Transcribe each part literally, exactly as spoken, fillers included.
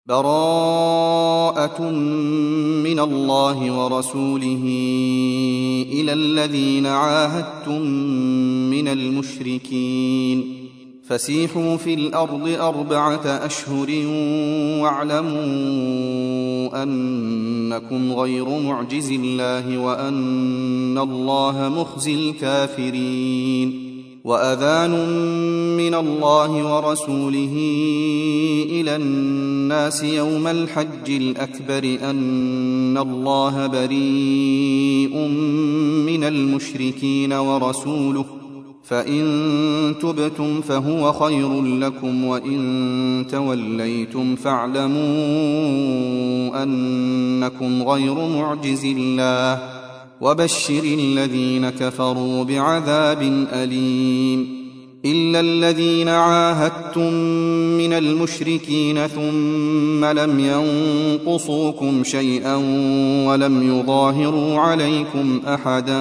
براءة من الله ورسوله إلى الذين عاهدتم من المشركين فسيحوا في الأرض أربعة أشهر واعلموا أنكم غير معجز الله وأن الله مخزي الكافرين وأذان من الله ورسوله إلى الناس يوم الحج الأكبر أن الله بريء من المشركين ورسوله فإن تبتم فهو خير لكم وإن توليتم فاعلموا أنكم غير معجز الله وبشر الذين كفروا بعذاب أليم إلا الذين عاهدتم من المشركين ثم لم ينقصوكم شيئا ولم يظاهروا عليكم أحدا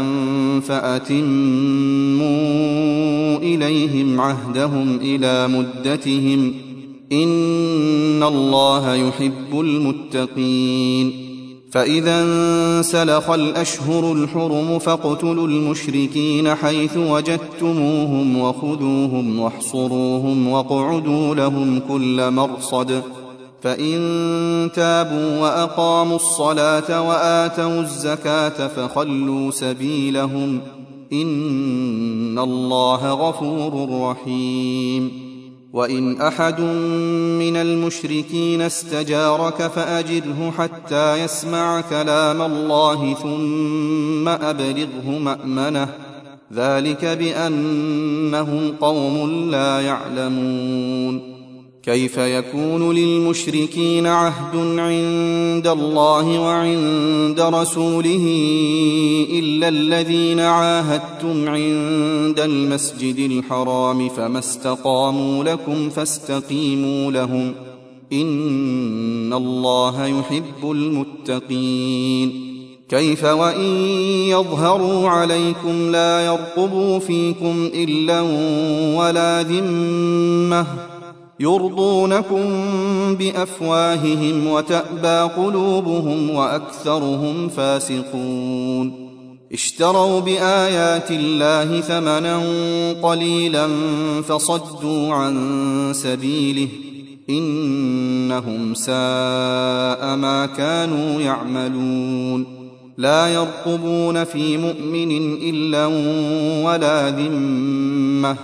فأتموا إليهم عهدهم إلى مدتهم إن الله يحب المتقين فإذا انسلخ الأشهر الحرم فاقتلوا المشركين حيث وجدتموهم وخذوهم واحصروهم واقعدوا لهم كل مرصد فإن تابوا وأقاموا الصلاة وآتوا الزكاة فخلوا سبيلهم إن الله غفور رحيم وإن أحد من المشركين استجارك فأجره حتى يسمع كلام الله ثم أبلغه مأمنه ذلك بأنهم قوم لا يعلمون كيف يكون للمشركين عهد عند الله وعند رسوله إلا الذين عاهدتم عند المسجد الحرام فما استقاموا لكم فاستقيموا لهم إن الله يحب المتقين كيف وإن يظهروا عليكم لا يرقبوا فيكم إلا ولا ذمة يرضونكم بأفواههم وتأبى قلوبهم وأكثرهم فاسقون اشتروا بآيات الله ثمنا قليلا فصدوا عن سبيله إنهم ساء ما كانوا يعملون لا يرقبون في مؤمن إلا ولا ذمة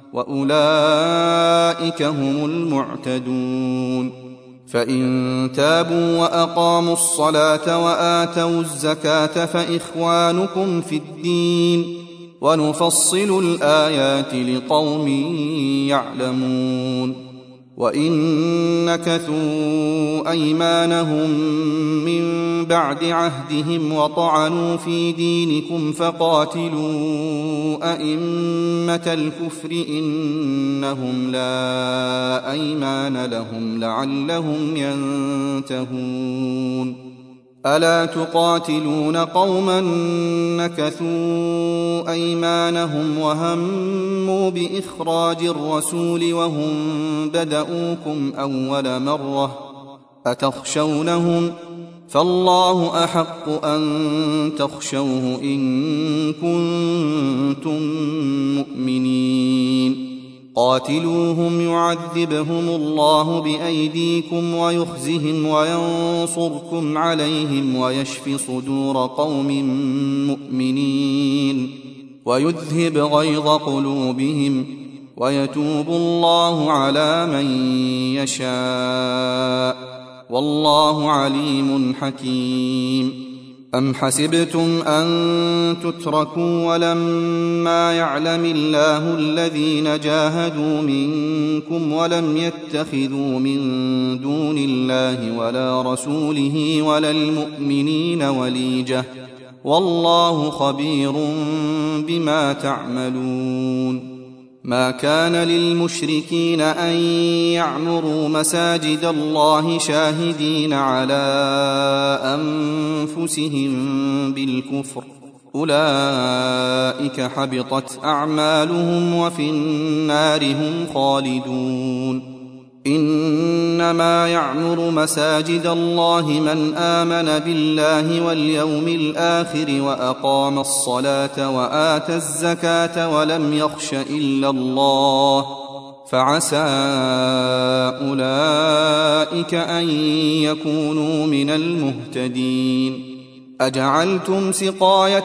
وأولئك هم المعتدون فإن تابوا وأقاموا الصلاة وآتوا الزكاة فإخوانكم في الدين ونفصل الآيات لقوم يعلمون وإن نكثوا أيمانهم من بعد عهدهم وطعنوا في دينكم فقاتلوا أئمة الكفر إنهم لا أيمان لهم لعلهم ينتهون ألا تقاتلون قوما نكثوا أيمانهم وهموا بإخراج الرسول وهم بدؤوكم أول مرة أتخشونهم فالله أحق أن تخشوه إن كنتم مؤمنين قاتلوهم يعذبهم الله بأيديكم ويخزهم وينصركم عليهم ويشف صدور قوم مؤمنين ويذهب غيظ قلوبهم ويتوب الله على من يشاء والله عليم حكيم أم حسبتم أن تتركوا ولما يعلم الله الذين جاهدوا منكم ولم يتخذوا من دون الله ولا رسوله ولا المؤمنين وليجة والله خبير بما تعملون ما كان للمشركين أن يعمروا مساجد الله شاهدين على أنفسهم بالكفر أولئك حبطت أعمالهم وفي النار هم خالدون إنما يعمر مساجد الله من آمن بالله واليوم الآخر وأقام الصلاة وآتى الزكاة ولم يخش إلا الله فعسى أولئك أن يكونوا من المهتدين. أجعلتم سقاية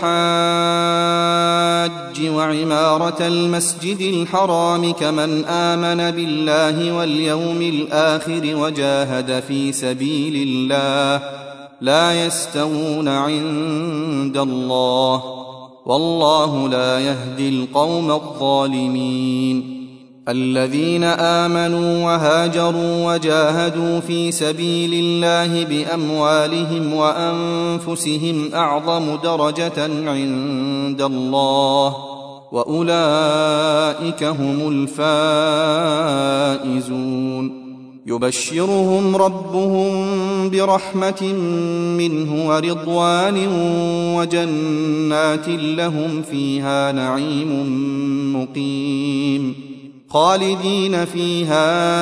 الحاج وعمارة المسجد الحرام كمن آمن بالله واليوم الآخر وجاهد في سبيل الله لا يستوون عند الله والله لا يهدي القوم الظالمين. الذين آمنوا وهاجروا وجاهدوا في سبيل الله بأموالهم وأنفسهم أعظم درجة عند الله وأولئك هم الفائزون. يبشرهم ربهم برحمة منه ورضوان وجنات لهم فيها نعيم مقيم خالدين فيها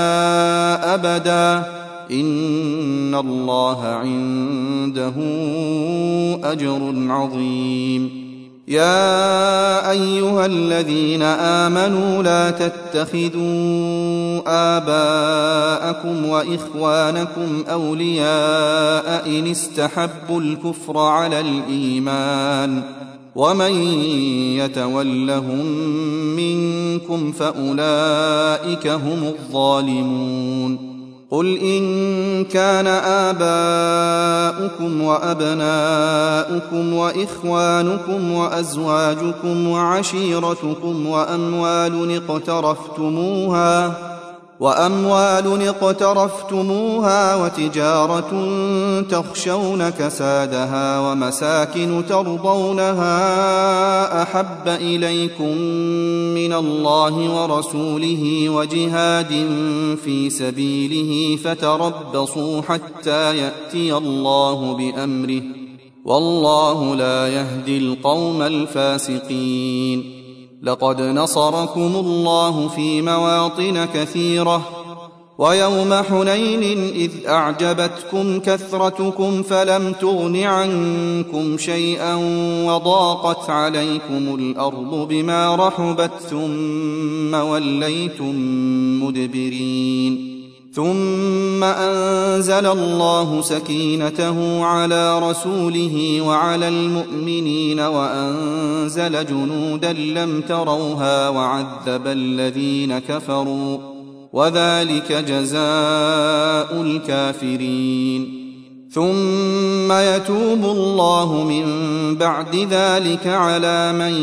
أبدا إن الله عنده أجر عظيم. يا أيها الذين آمنوا لا تتخذوا آباءكم وإخوانكم أولياء إن استحبوا الكفر على الإيمان ومن يتولهم منكم فأولئك هم الظالمون. قل إن كان آباؤكم وأبناؤكم وإخوانكم وأزواجكم وعشيرتكم وأموال اقترفتموها وأموال اقترفتموها وتجارة تخشون كسادها ومساكن ترضونها أحب إليكم من الله ورسوله وجهاد في سبيله فتربصوا حتى يأتي الله بأمره والله لا يهدي القوم الفاسقين. لقد نصركم الله في مواطن كثيرة ويوم حنين إذ أعجبتكم كثرتكم فلم تغن عنكم شيئا وضاقت عليكم الأرض بما رحبت ثم وليتم مدبرين. ثم أنزل الله سكينته على رسوله وعلى المؤمنين وأنزل جنودا لم تروها وعذب الذين كفروا وذلك جزاء الكافرين. ثم يتوب الله من بعد ذلك على من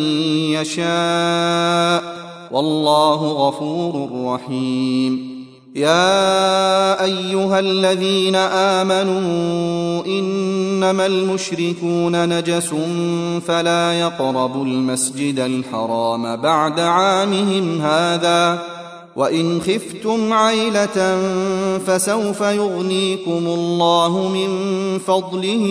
يشاء والله غفور رحيم. يا أيها الذين آمنوا إنما المشركون نجس فلا يقربوا المسجد الحرام بعد عامهم هذا وإن خفتم عيلة فسوف يغنيكم الله من فضله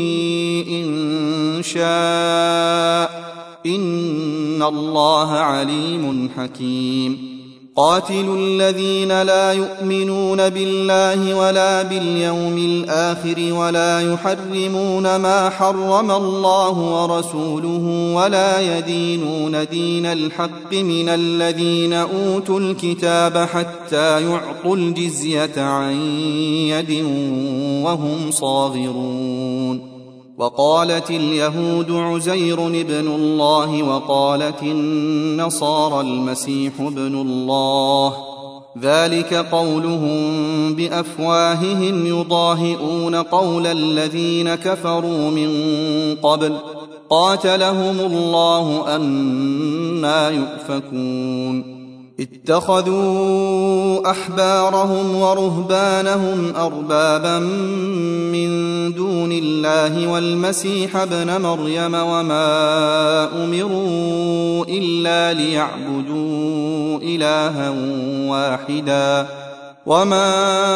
إن شاء إن الله عليم حكيم. قاتلوا الذين لا يؤمنون بالله ولا باليوم الآخر ولا يحرمون ما حرم الله ورسوله ولا يدينون دين الحق من الذين أوتوا الكتاب حتى يعطوا الجزية عن يد وهم صاغرون. وقالت اليهود عزير ابن الله وقالت النصارى المسيح ابن الله ذلك قولهم بأفواههم يضاهئون قول الذين كفروا من قبل قاتلهم الله أنى يؤفكون. اتخذوا أحبارهم ورهبانهم أربابا من دون الله والمسيح ابن مريم وما أمروا إلا ليعبدوا إلها واحدا وما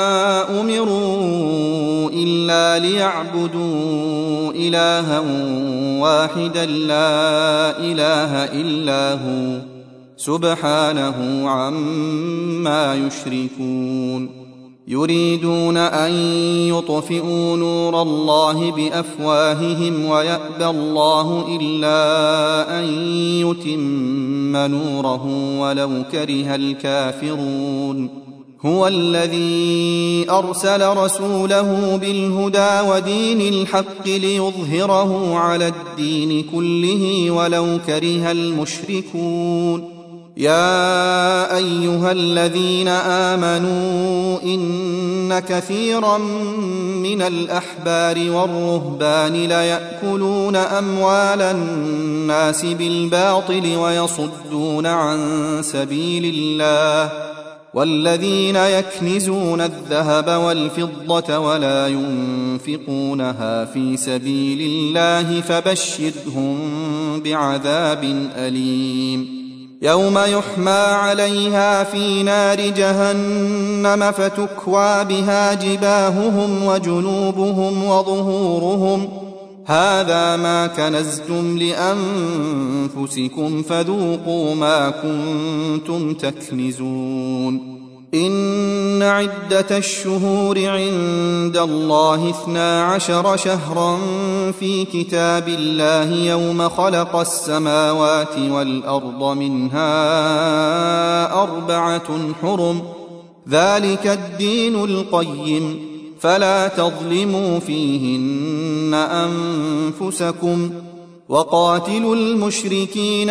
أمروا إلا ليعبدوا إلها واحدا لا إله إلا هو سبحانه عما يشركون يريدون أن يطفئوا نور الله بأفواههم ويأبى الله إلا أن يتم نوره ولو كره الكافرون هو الذي أرسل رسوله بالهدى ودين الحق ليظهره على الدين كله ولو كره المشركون يا أيها الذين آمنوا إن كثيرا من الأحبار والرهبان ليأكلون أموال الناس بالباطل ويصدون عن سبيل الله والذين يكنزون الذهب والفضة ولا ينفقونها في سبيل الله فبشرهم بعذاب أليم يوم يحمى عليها في نار جهنم فتكوى بها جباههم وجنوبهم وظهورهم هذا ما كنزتم لأنفسكم فذوقوا ما كنتم تكنزون إن عدة الشهور عند الله اثنا عشر شهرا في كتاب الله يوم خلق السماوات والأرض منها أربعة حرم ذلك الدين القيم فلا تظلموا فيهن أنفسكم وقاتلوا المشركين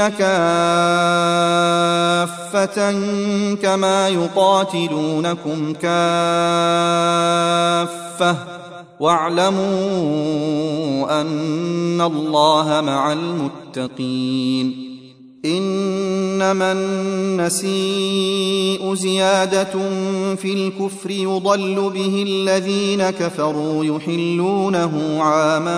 كافة كما يقاتلونكم كافة واعلموا أن الله مع المتقين إنما النسيء زيادة في الكفر يضل به الذين كفروا يحلونه عاما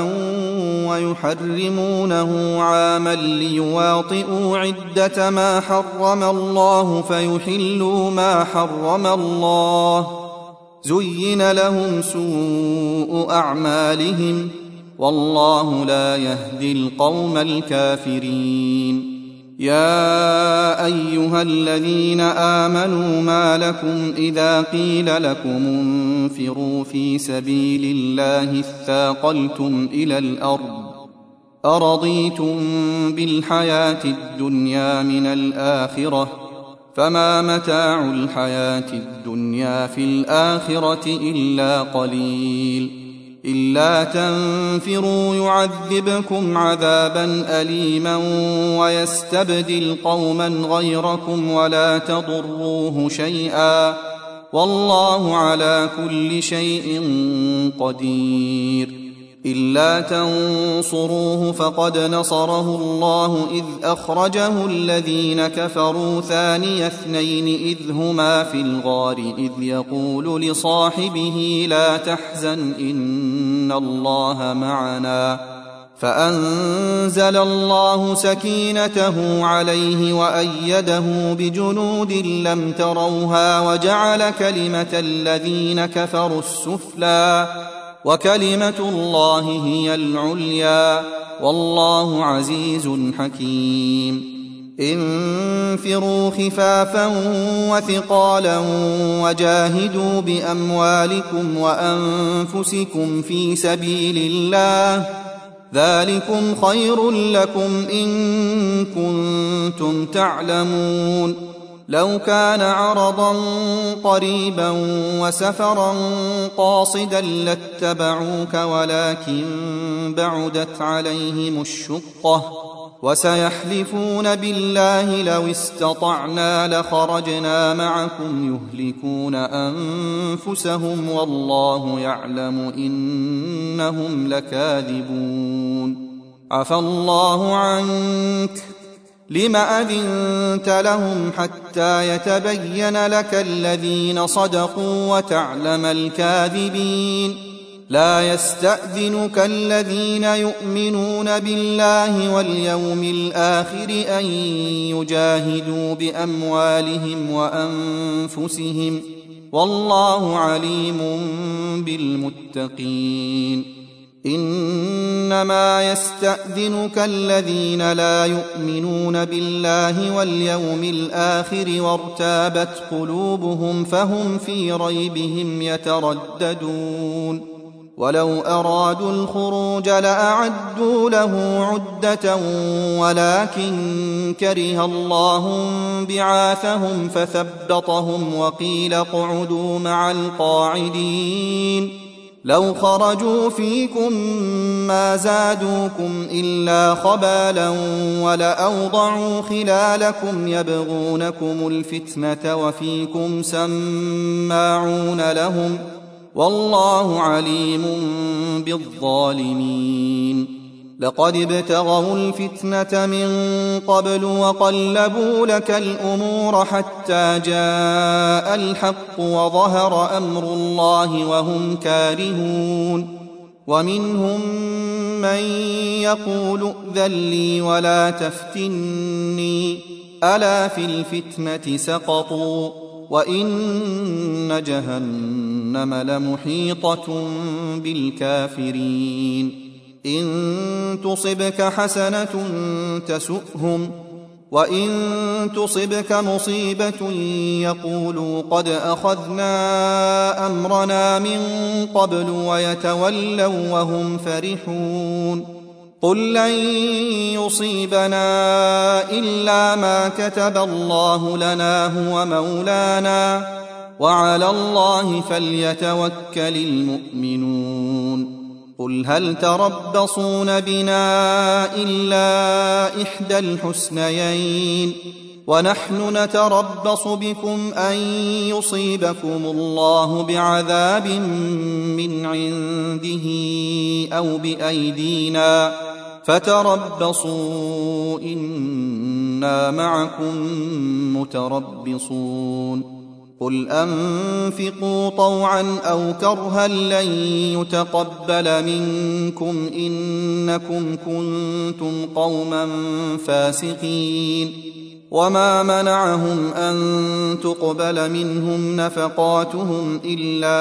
ويحرمونه عاما ليواطئوا عدة ما حرم الله فيحلوا ما حرم الله زين لهم سوء أعمالهم والله لا يهدي القوم الكافرين يا أيها الذين آمنوا ما لكم إذا قيل لكم انفروا في سبيل الله اثاقلتم إلى الأرض أرضيتم بالحياة الدنيا من الآخرة فما متاع الحياة الدنيا في الآخرة إلا قليل إلا تنفروا يعذبكم عذابا أليما ويستبدل قوما غيركم ولا تضروه شيئا والله على كل شيء قدير إلا تنصروه فقد نصره الله إذ أخرجه الذين كفروا ثاني اثنين إذ هما في الغار إذ يقول لصاحبه لا تحزن إن الله معنا فأنزل الله سكينته عليه وأيده بجنود لم تروها وجعل كلمة الذين كفروا السفلى وكلمة الله هي العليا والله عزيز حكيم انفروا خفافا وثقالا وجاهدوا بأموالكم وأنفسكم في سبيل الله ذلكم خير لكم إن كنتم تعلمون لو كان عرضا قريبا وسفرا قاصدا لاتبعوك ولكن بعدت عليهم الشقة وسيحلفون بالله لو استطعنا لخرجنا معكم يهلكون أنفسهم والله يعلم إنهم لكاذبون عفى الله عنك لم أذنت لهم حتى يتبين لك الذين صدقوا وتعلم الكاذبين لا يستأذنك الذين يؤمنون بالله واليوم الآخر أن يجاهدوا بأموالهم وأنفسهم والله عليم بالمتقين إنما يستأذنك الذين لا يؤمنون بالله واليوم الآخر وارتابت قلوبهم فهم في ريبهم يترددون ولو أرادوا الخروج لأعدوا له عدة ولكن كره الله بعاثهم فثبطهم وقيل اقعدوا مع القاعدين لو خرجوا فيكم ما زادوكم إلا خبالا ولأوضعوا خلالكم يبغونكم الفتنة وفيكم سماعون لهم والله عليم بالظالمين لقد ابتغوا الفتنة من قبل وقلبوا لك الأمور حتى جاء الحق وظهر أمر الله وهم كارهون ومنهم من يقول ائذن لي ولا تفتني ألا في الفتنة سقطوا وإن جهنم لمحيطة بالكافرين إن تصبك حسنة تسؤهم وإن تصبك مصيبة يقولوا قد أخذنا أمرنا من قبل ويتولوا وهم فرحون قل لن يصيبنا إلا ما كتب الله لنا هو مولانا وعلى الله فليتوكل المؤمنون قل هل تربصون بنا إلا إحدى الحسنيين ونحن نتربص بكم أن يصيبكم الله بعذاب من عنده أو بأيدينا فتربصوا إنا معكم متربصون قل أنفقوا طوعا أو كرها لن يتقبل منكم إنكم كنتم قوما فاسقين وما منعهم أن تقبل منهم نفقاتهم إلا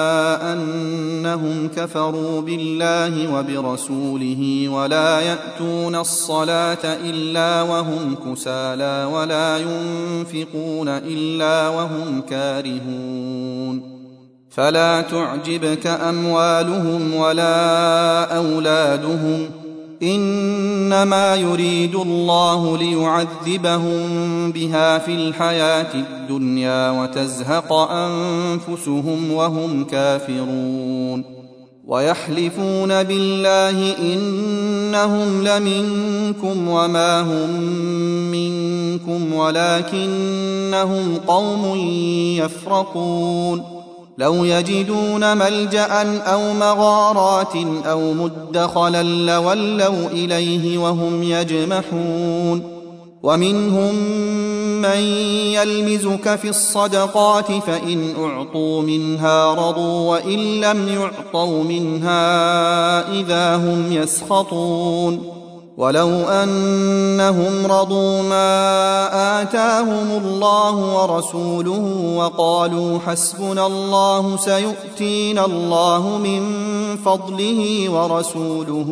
أنهم كفروا بالله وبرسوله ولا يأتون الصلاة إلا وهم كسالى ولا ينفقون إلا وهم كارهون فلا تعجبك أموالهم ولا أولادهم إنما يريد الله ليعذبهم بها في الحياة الدنيا وتزهق أنفسهم وهم كافرون ويحلفون بالله إنهم لمنكم وما هم منكم ولكنهم قوم يفرقون لو يجدون ملجأ أو مغارات أو مدخلا لولوا إليه وهم يجمحون ومنهم من يلمزك في الصدقات فإن أعطوا منها رضوا وإن لم يعطوا منها إذا هم يسخطون ولو أنهم رضوا ما آتاهم الله ورسوله وقالوا حسبنا الله سيؤتينا الله من فضله ورسوله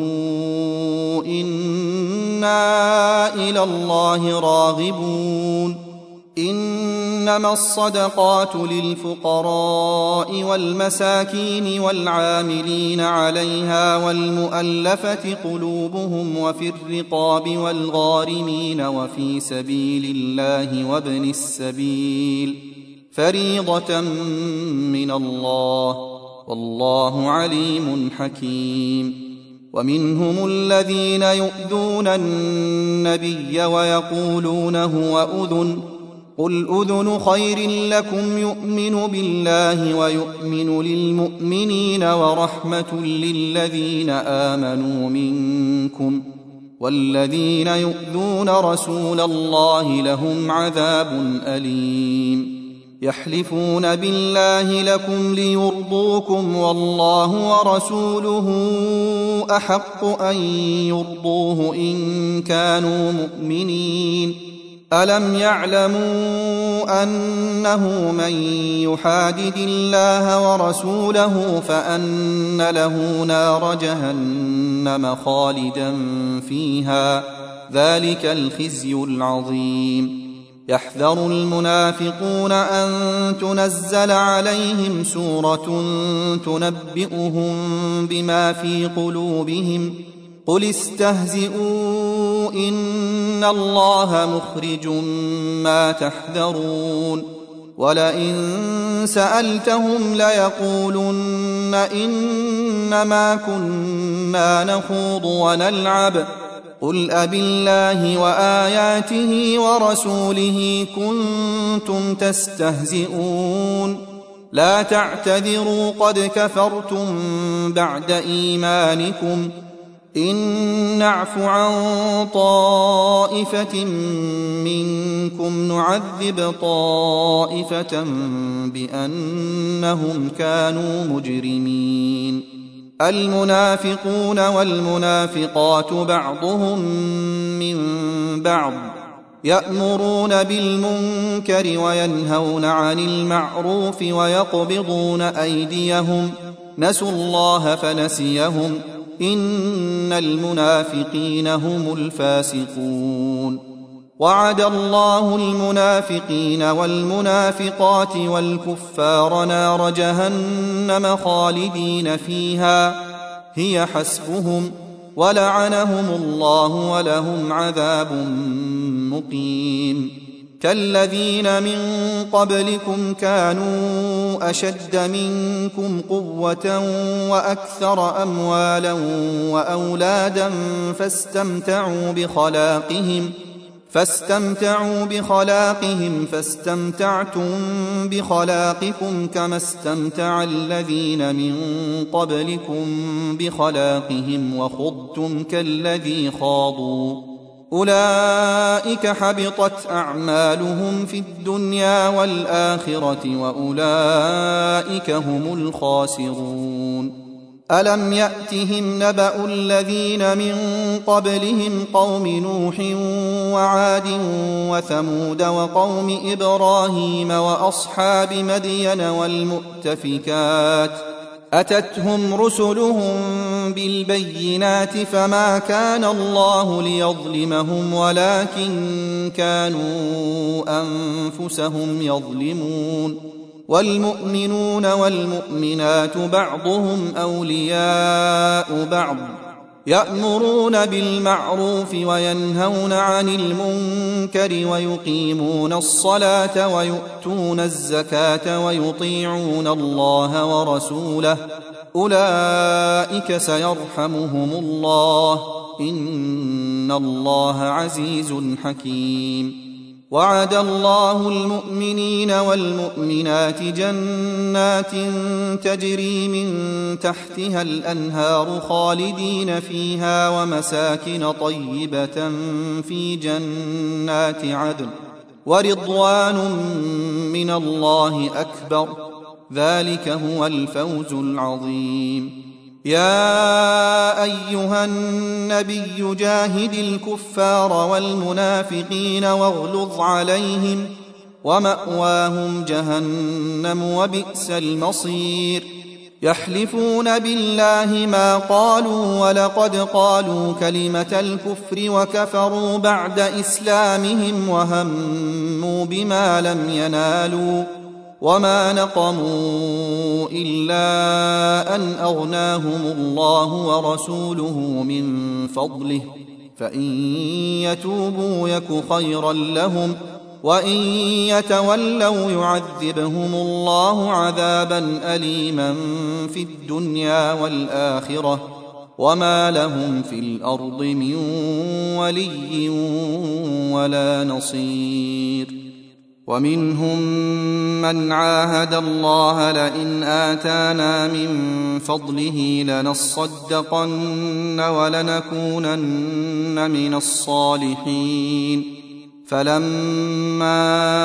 إنا إلى الله راغبون إنما الصدقات للفقراء والمساكين والعاملين عليها والمؤلفة قلوبهم وفي الرقاب والغارمين وفي سبيل الله وابن السبيل فريضة من الله والله عليم حكيم ومنهم الذين يؤذون النبي ويقولون هو أذن قل أذن خير لكم يؤمن بالله ويؤمن للمؤمنين ورحمة للذين آمنوا منكم والذين يؤذون رسول الله لهم عذاب أليم يحلفون بالله لكم ليرضوكم والله ورسوله أحق أن يرضوه إن كانوا مؤمنين ألم يعلموا أنه من يحادد الله ورسوله فأن له نار جهنم خالدا فيها ذلك الخزي العظيم يحذر المنافقون أن تنزل عليهم سورة تنبئهم بما في قلوبهم قل استهزئوا إن الله مخرج ما تحذرون ولئن سألتهم ليقولن إنما كنا نخوض ونلعب قل أبالله وآياته ورسوله كنتم تستهزئون لا تعتذروا قد كفرتم بعد إيمانكم إن نعف عن طائفة منكم نعذب طائفة بأنهم كانوا مجرمين المنافقون والمنافقات بعضهم من بعض يأمرون بالمنكر وينهون عن المعروف ويقبضون أيديهم نسوا الله فنسيهم إن المنافقين هم الفاسقون وعد الله المنافقين والمنافقات والكفار نار جهنم خالدين فيها هي حسبهم ولعنهم الله ولهم عذاب مقيم كالذين من قبلكم كانوا أشد منكم قوة وأكثر أموالا وأولادا فاستمتعوا بخلاقهم فاستمتعوا بخلاقهم فاستمتعتم بخلاقكم كما استمتع الذين من قبلكم بخلاقهم وخضتم كالذي خاضوا أولئك حبطت أعمالهم في الدنيا والآخرة وأولئك هم الخاسرون ألم يأتهم نبأ الذين من قبلهم قوم نوح وعاد وثمود وقوم إبراهيم وأصحاب مدين والمؤتفكات أتتهم رسلهم بالبينات فما كان الله ليظلمهم ولكن كانوا أنفسهم يظلمون والمؤمنون والمؤمنات بعضهم أولياء بعض يأمرون بالمعروف وينهون عن المنكر ويقيمون الصلاة ويؤتون الزكاة ويطيعون الله ورسوله أولئك سيرحمهم الله إن الله عزيز حكيم وعد الله المؤمنين والمؤمنات جنات تجري من تحتها الأنهار خالدين فيها ومساكن طيبة في جنات عدن ورضوان من الله أكبر ذلك هو الفوز العظيم يا أيها النبي جاهد الكفار والمنافقين واغلظ عليهم ومأواهم جهنم وبئس المصير يحلفون بالله ما قالوا ولقد قالوا كلمة الكفر وكفروا بعد إسلامهم وهموا بما لم ينالوا وما نقموا إلا أن أغناهم الله ورسوله من فضله فإن يتوبوا يك خيرا لهم وإن يتولوا يعذبهم الله عذابا أليما في الدنيا والآخرة وما لهم في الأرض من ولي ولا نصير ومنهم من عاهد الله لئن آتانا من فضله لنصدقن ولنكونن من الصالحين فلما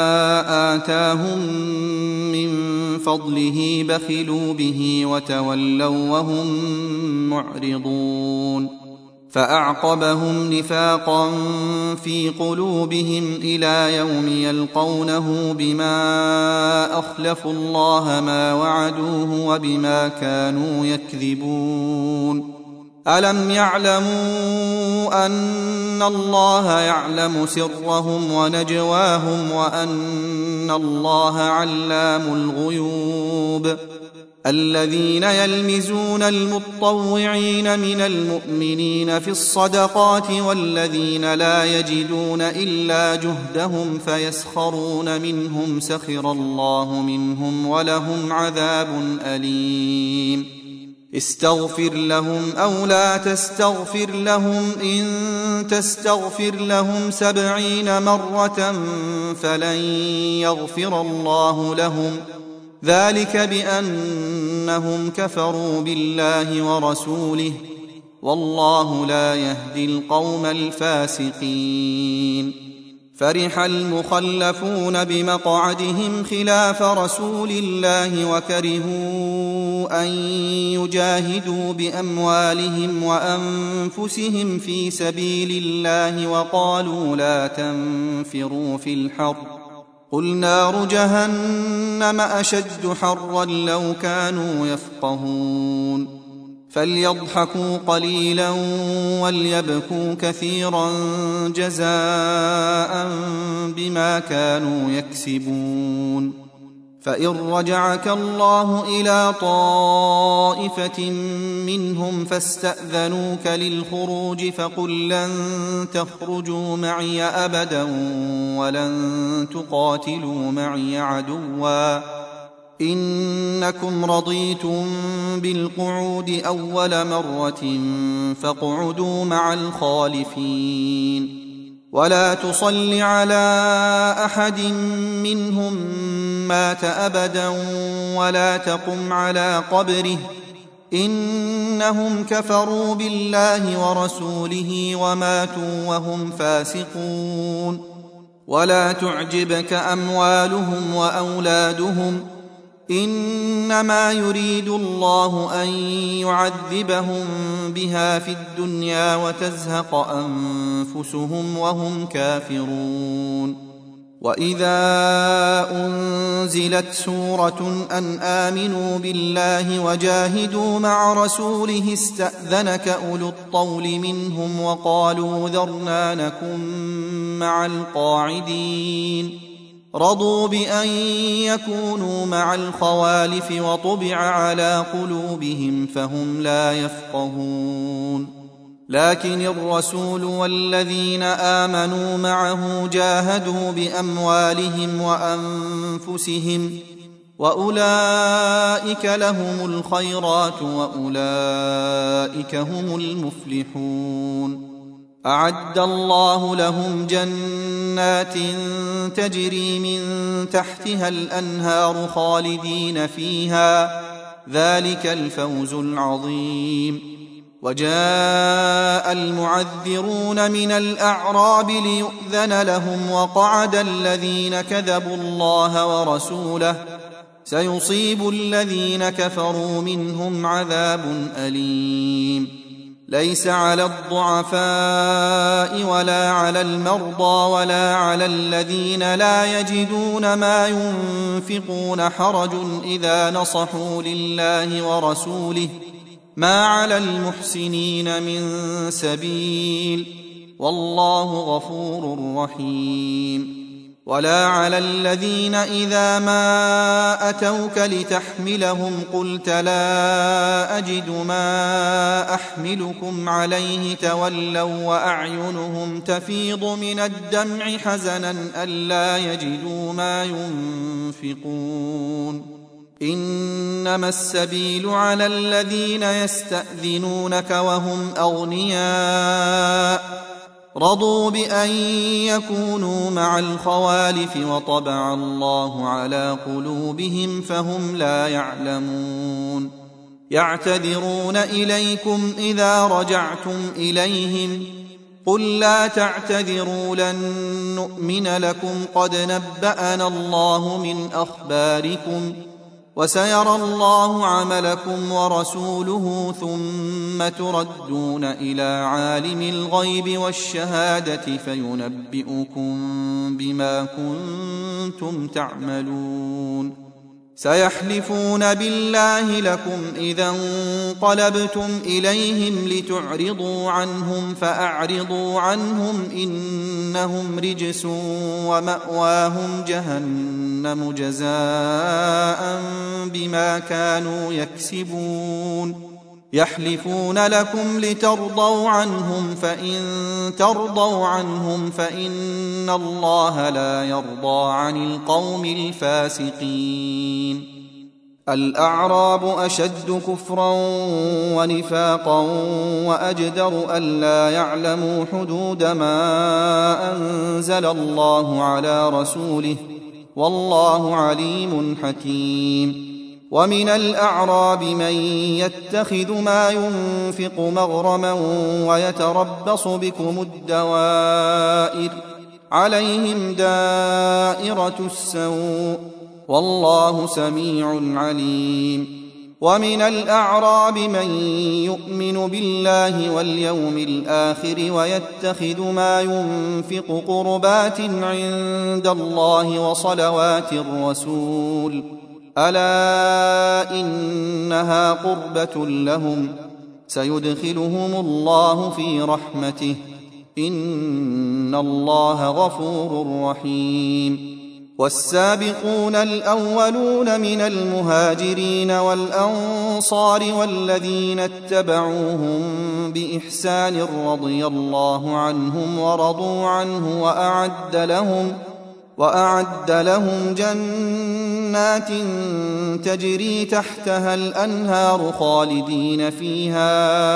آتاهم من فضله بخلوا به وتولوا وهم معرضون فأعقبهم نفاقا في قلوبهم إلى يوم يلقونه بما أخلفوا الله ما وعدوه وبما كانوا يكذبون. ألم يعلموا أن الله يعلم سرهم ونجواهم وأن الله علام الغيوب؟ الذين يلمزون المطوعين من المؤمنين في الصدقات والذين لا يجدون إلا جهدهم فيسخرون منهم سخر الله منهم ولهم عذاب أليم. استغفر لهم أو لا تستغفر لهم إن تستغفر لهم سبعين مرة فلن يغفر الله لهم، ذلك بأنهم كفروا بالله ورسوله، والله لا يهدي القوم الفاسقين. فرح المخلفون بمقعدهم خلاف رسول الله وكرهوا أن يجاهدوا بأموالهم وأنفسهم في سبيل الله وقالوا لا تنفروا في الحر، قل نار جهنم أشد حرا لو كانوا يفقهون. فليضحكوا قليلا وليبكوا كثيرا جزاء بما كانوا يكسبون. فإن رجعك الله إلى طائفة منهم فاستأذنوك للخروج فقل لن تخرجوا معي أبدا ولن تقاتلوا معي عدوا إنكم رضيتم بالقعود أول مرة فاقعدوا مع الخالفين. ولا تصل على أحد منهم مات أبدا ولا تقم على قبره إنهم كفروا بالله ورسوله وماتوا وهم فاسقون. ولا تعجبك أموالهم وأولادهم إنما يريد الله أن يعذبهم بها في الدنيا وتزهق أنفسهم وهم كافرون. وإذا أنزلت سورة أن آمنوا بالله وجاهدوا مع رسوله استأذنك أولو الطول منهم وقالوا ذرنا نكن مع القاعدين، رضوا بأن يكونوا مع الخوالف وطبع على قلوبهم فهم لا يفقهون. لكن الرسول والذين آمنوا معه جاهدوا بأموالهم وأنفسهم وأولئك لهم الخيرات وأولئك هم المفلحون. أعد الله لهم جنات تجري من تحتها الأنهار خالدين فيها، ذلك الفوز العظيم. وجاء المعذرون من الأعراب ليؤذن لهم وقعد الذين كذبوا الله ورسوله، سيصيب الذين كفروا منهم عذاب أليم. ليس على الضعفاء ولا على المرضى ولا على الذين لا يجدون ما ينفقون حرج إذا نصحوا لله ورسوله، ما على المحسنين من سبيل، والله غفور رحيم. ولا على الذين إذا ما أتوك لتحملهم قلت لا أجد ما أحملكم عليه تولوا وأعينهم تفيض من الدمع حزنا ألا يجدوا ما ينفقون. إنما السبيل على الذين يستأذنونك وهم أغنياء رضوا بأن يكونوا مع الخوالف وطبع الله على قلوبهم فهم لا يعلمون. يعتذرون إليكم إذا رجعتم إليهم قل لا تعتذروا لن نؤمن لكم قد نبأنا الله من أخباركم وسيرى الله عملكم ورسوله ثم تردون إلى عالم الغيب والشهادة فينبئكم بما كنتم تعملون سيحلفون بالله لكم إذا انقلبتم إليهم لتعرضوا عنهم فأعرضوا عنهم إنهم رجس ومأواهم جهنم جزاء بما كانوا يكسبون يحلفون لكم لترضوا عنهم فإن ترضوا عنهم فإن الله لا يرضى عن القوم الفاسقين الأعراب أشد كفرا ونفاقا وأجدر ألا يعلموا حدود ما أنزل الله على رسوله والله عليم حكيم ومن الأعراب من يتخذ ما ينفق مغرما ويتربص بكم الدوائر عليهم دائرة السوء والله سميع عليم ومن الأعراب من يؤمن بالله واليوم الآخر ويتخذ ما ينفق قربات عند الله وصلوات الرسول ألا إنها قربة لهم سيدخلهم الله في رحمته إن الله غفور رحيم والسابقون الأولون من المهاجرين والأنصار والذين اتبعوهم بإحسان رضي الله عنهم ورضوا عنه وأعد لهم وأعد لهم جنات تجري تحتها الأنهار خالدين فيها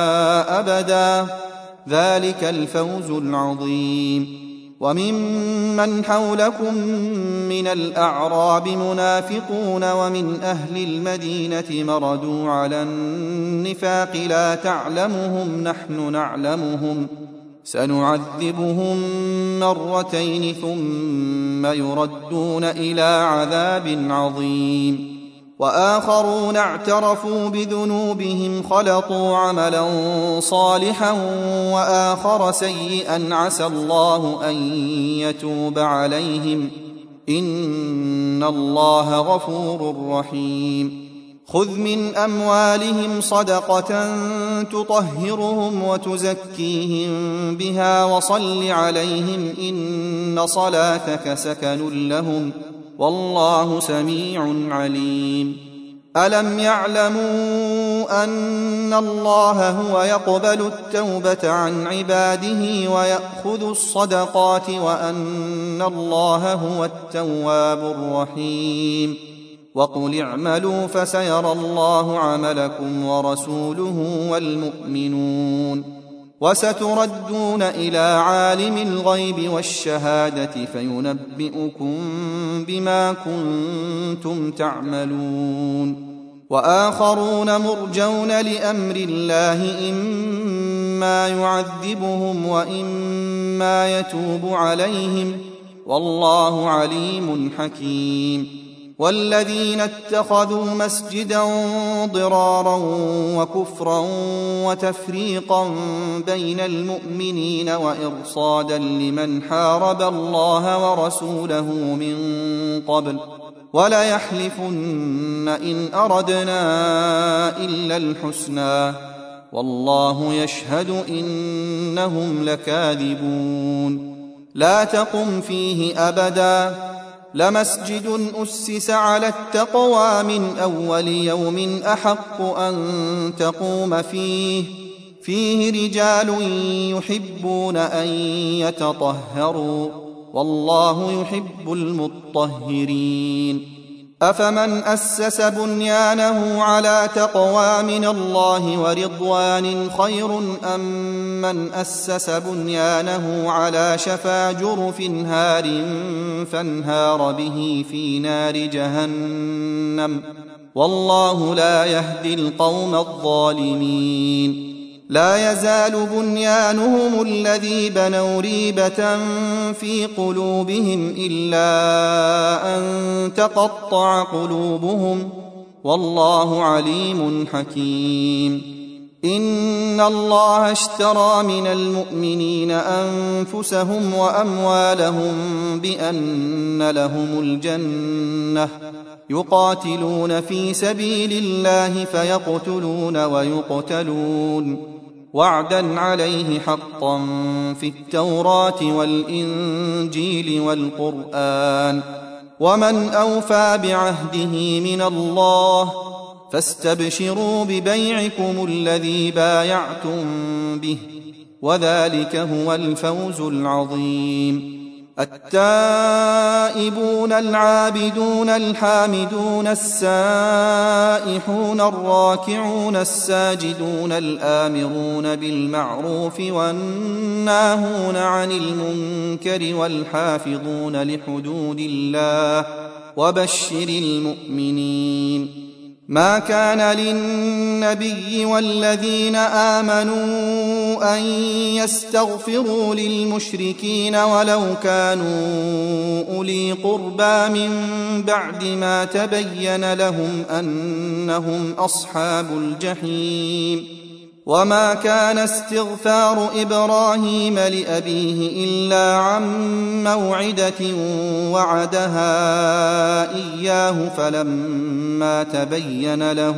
أبدا ذلك الفوز العظيم وممن حولكم من الأعراب منافقون ومن أهل المدينة مردوا على النفاق لا تعلمهم نحن نعلمهم سنعذبهم مرتين ثم يردون إلى عذاب عظيم وآخرون اعترفوا بذنوبهم خلطوا عملا صالحا وآخر سيئا عسى الله أن يتوب عليهم إن الله غفور رحيم خذ من أموالهم صدقة تطهرهم وتزكيهم بها وصل عليهم إن صلاتك سكن لهم والله سميع عليم ألم يعلموا أن الله هو يقبل التوبة عن عباده ويأخذ الصدقات وأن الله هو التواب الرحيم وقل اعملوا فسيرى الله عملكم ورسوله والمؤمنون وستردون إلى عالم الغيب والشهادة فينبئكم بما كنتم تعملون وآخرون مرجون لأمر الله إما يعذبهم وإما يتوب عليهم والله عليم حكيم والذين اتخذوا مسجدا ضرارا وكفرا وتفريقا بين المؤمنين وإرصادا لمن حارب الله ورسوله من قبل وليحلفن إن أردنا إلا الحسنى والله يشهد إنهم لكاذبون لا تقم فيه أبدا لمسجد أسس على التقوى من أول يوم أحق أن تقوم فيه فيه رجال يحبون أن يتطهروا والله يحب المطهرين أفمن أسس بنيانه على تقوى من الله ورضوان خير أم من أسس بنيانه على شفا جرف هار فانهار به في نار جهنم والله لا يهدي القوم الظالمين لا يزال بنيانهم الذي بنوا ريبة في قلوبهم إلا أن تقطع قلوبهم والله عليم حكيم. إن الله اشترى من المؤمنين أنفسهم وأموالهم بأن لهم الجنة يقاتلون في سبيل الله فيقتلون ويقتلون وعدا عليه حقا في التوراة والإنجيل والقرآن ومن أوفى بعهده من الله فاستبشروا ببيعكم الذي بايعتم به وذلك هو الفوز العظيم. التائبون العابدون الحامدون السائحون الراكعون الساجدون الآمرون بالمعروف والناهون عن المنكر والحافظون لحدود الله وبشر المؤمنين. ما كان للنبي والذين آمنوا أن يستغفروا للمشركين ولو كانوا أولي قربى من بعد ما تبين لهم أنهم أصحاب الجحيم. وما كان استغفار إبراهيم لأبيه إلا عن موعدة وعدها إياه فلما تبين له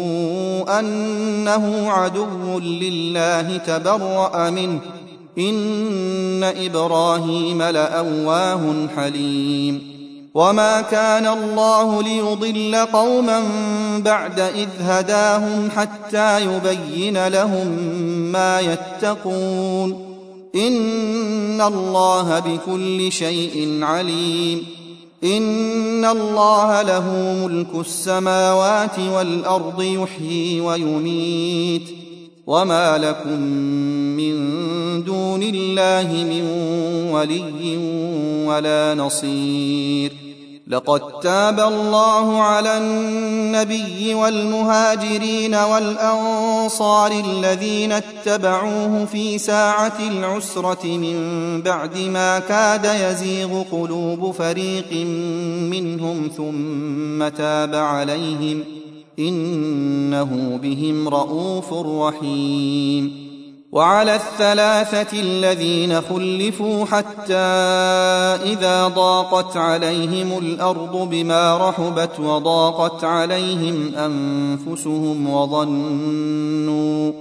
أنه عدو لله تبرأ منه إن إبراهيم لأواه حليم. وما كان الله ليضل قوما بعد إذ هداهم حتى يبين لهم ما يتقون إن الله بكل شيء عليم. إن الله له ملك السماوات والأرض يحيي ويميت وما لكم من دون الله من ولي ولا نصير. لقد تاب الله على النبي والمهاجرين والأنصار الذين اتبعوه في ساعة العسرة من بعد ما كاد يزيغ قلوب فريق منهم ثم تاب عليهم إنه بهم رءوف رحيم. وعلى الثلاثة الذين خلفوا حتى إذا ضاقت عليهم الأرض بما رحبت وضاقت عليهم أنفسهم وظنوا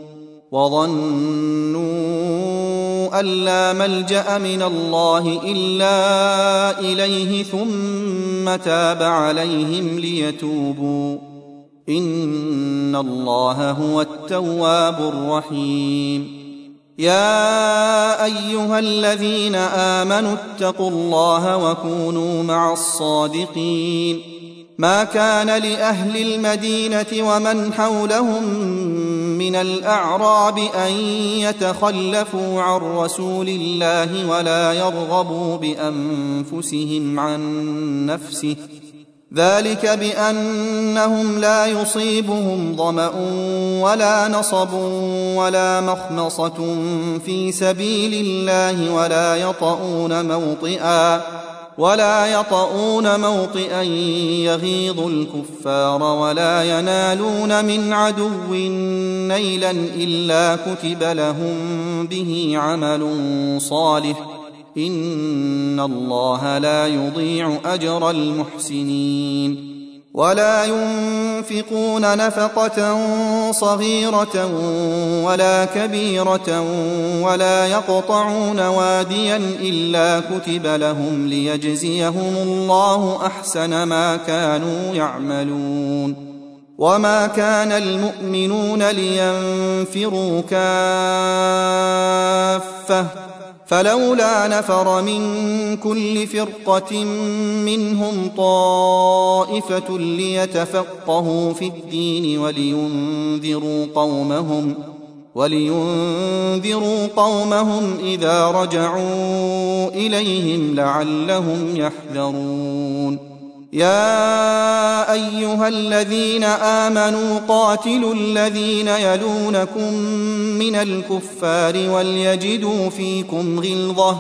وظنوا أن لا ملجأ من الله إلا إليه ثم تاب عليهم ليتوبوا إن الله هو التواب الرحيم. يا أيها الذين آمنوا اتقوا الله وكونوا مع الصادقين. ما كان لأهل المدينة ومن حولهم من الأعراب أن يتخلفوا عن رسول الله ولا يرغبوا بأنفسهم عن نفسه ذلك بأنهم لا يصيبهم ظمأ ولا نصب ولا مخمصة في سبيل الله ولا يطؤون موطئا ولا يطؤون موطئا يغيظ الكفار ولا ينالون من عدو نيلا إلا كتب لهم به عمل صالح إن الله لا يضيع أجر المحسنين. ولا ينفقون نفقة صغيرة ولا كبيرة ولا يقطعون واديا إلا كتب لهم ليجزيهم الله أحسن ما كانوا يعملون. وما كان المؤمنون لينفروا كافة فلولا نفر من كل فرقة منهم طائفة ليتفقهوا في الدين ولينذروا قومهم ولينذروا قومهم إذا رجعوا إليهم لعلهم يحذرون. يا أيها الذين آمنوا قاتلوا الذين يلونكم من الكفار وليجدوا فيكم غلظة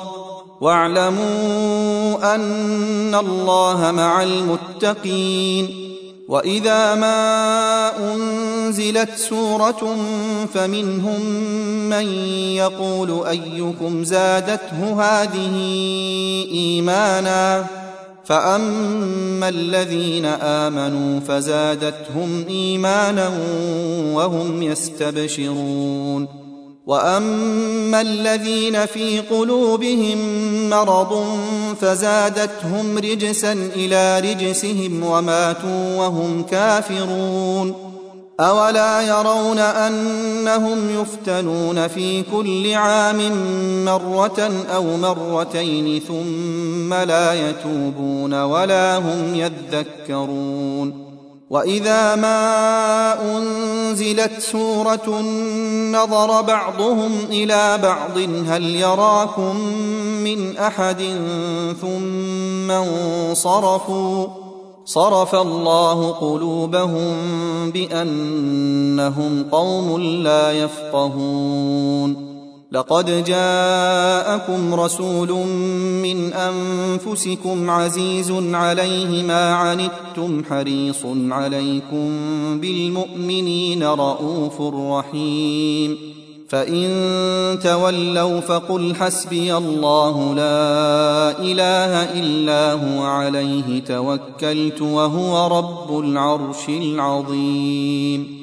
واعلموا أن الله مع المتقين وإذا ما أنزلت سورة فمنهم من يقول أيكم زادته هذه إيمانا فأما الذين آمنوا فزادتهم إيمانا وهم يستبشرون وأما الذين في قلوبهم مرض فزادتهم رجسا إلى رجسهم وماتوا وهم كافرون أولا يرون أنهم يفتنون في كل عام مرة أو مرتين ثم لا يتوبون ولا هم يذكرون وإذا ما أنزلت سورة نظر بعضهم إلى بعض هل يراكم من أحد ثم انصرفوا صرف الله قلوبهم بأنهم قوم لا يفقهون لقد جاءكم رسول من أنفسكم عزيز عليه ما عنتم حريص عليكم بالمؤمنين رؤوف رحيم فإن تولوا فقل حسبي الله لا إله إلا هو عليه توكلت وهو رب العرش العظيم